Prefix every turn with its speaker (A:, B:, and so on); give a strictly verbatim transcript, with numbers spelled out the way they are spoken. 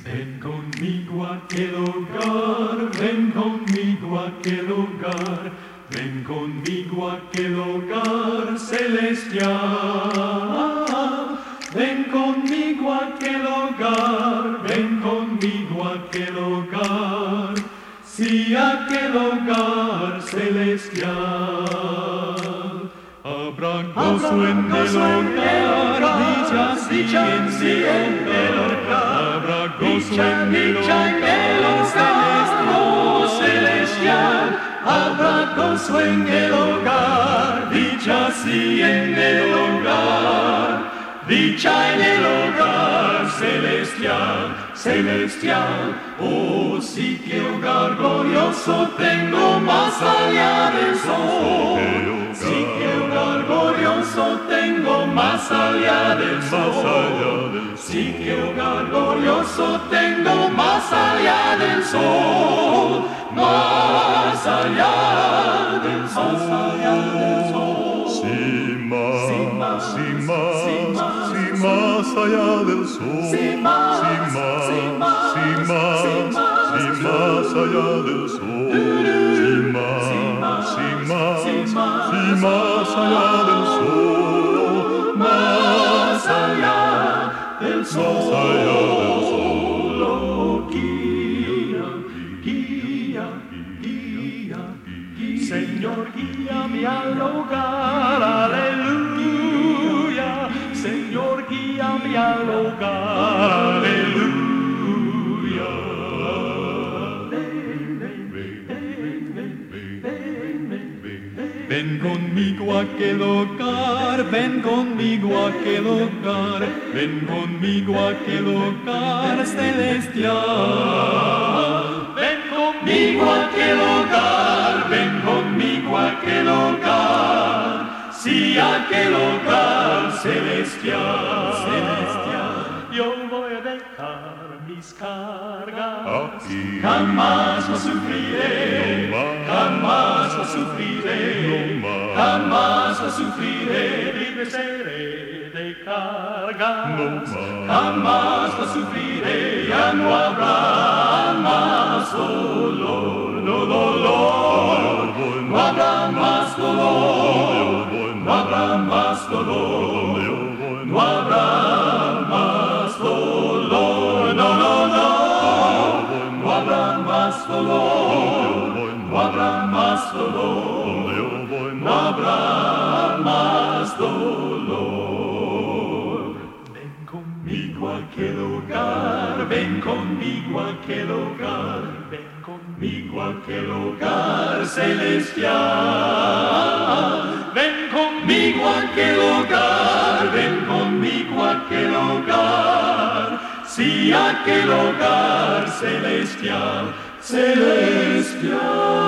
A: Ven conmigo a aquel hogar, ven conmigo a aquel hogar, ven conmigo a aquel hogar celestial. Ven conmigo a aquel hogar, ven conmigo a aquel hogar, sí, aquel hogar celestial. Habrá gozo en el hogar, dicha sí en el hogar. Habrá gozo en el hogar celestial. Habrá gozo en el hogar, dicha sí en el hogar. Dicha en el hogar celestial, celestial. Oh, sí, qué hogar glorioso tengo más allá del sol. Sí, qué hogar glorioso tengo más allá del sol. Sí, qué hogar glorioso tengo más allá del sol. Más allá del sol. Más allá del sol.
B: Sí, más, sí, más, sí, más, sí, más, sí, más allá del sol.
A: Sí, más,
B: sí, más,
A: sí, más,
B: sí, más,
A: sí, más,
B: sí, más allá del sol. Sí, más, sí, más, sí, más allá del sol.
A: Más allá del sol.
B: Más allá del sol.
A: Oh, guía, guía, guía, guía. Señor, guíame al hogar, aleluya. Señor, guíame al hogar, aleluya. Ven conmigo a aquel hogar, ven conmigo a aquel hogar, ven conmigo a aquel hogar celestial. Ven conmigo a aquel hogar, ven conmigo a aquel hogar, sí, aquel hogar celestial, celestial. Yo voy a dejar mis cargas,
B: Aquí.
A: jamás no sufriré,
B: No más.
A: jamás no sufriré,
B: No más.
A: jamás no sufriré, libre seré de cargas,
B: No más.
A: jamás no sufriré, ya no habrá más dolor, no dolor, no habrá más dolor, no habrá más dolor, no habrá más dolor, no, no, no, no habrá más dolor, no habrá más dolor, no habrá más dolor. Ven conmigo a aquel hogar, ven conmigo a aquel hogar, ven conmigo a aquel hogar celestial. Ven conmigo a aquel hogar, ven conmigo a aquel hogar, sí, aquel hogar celestial, celestial.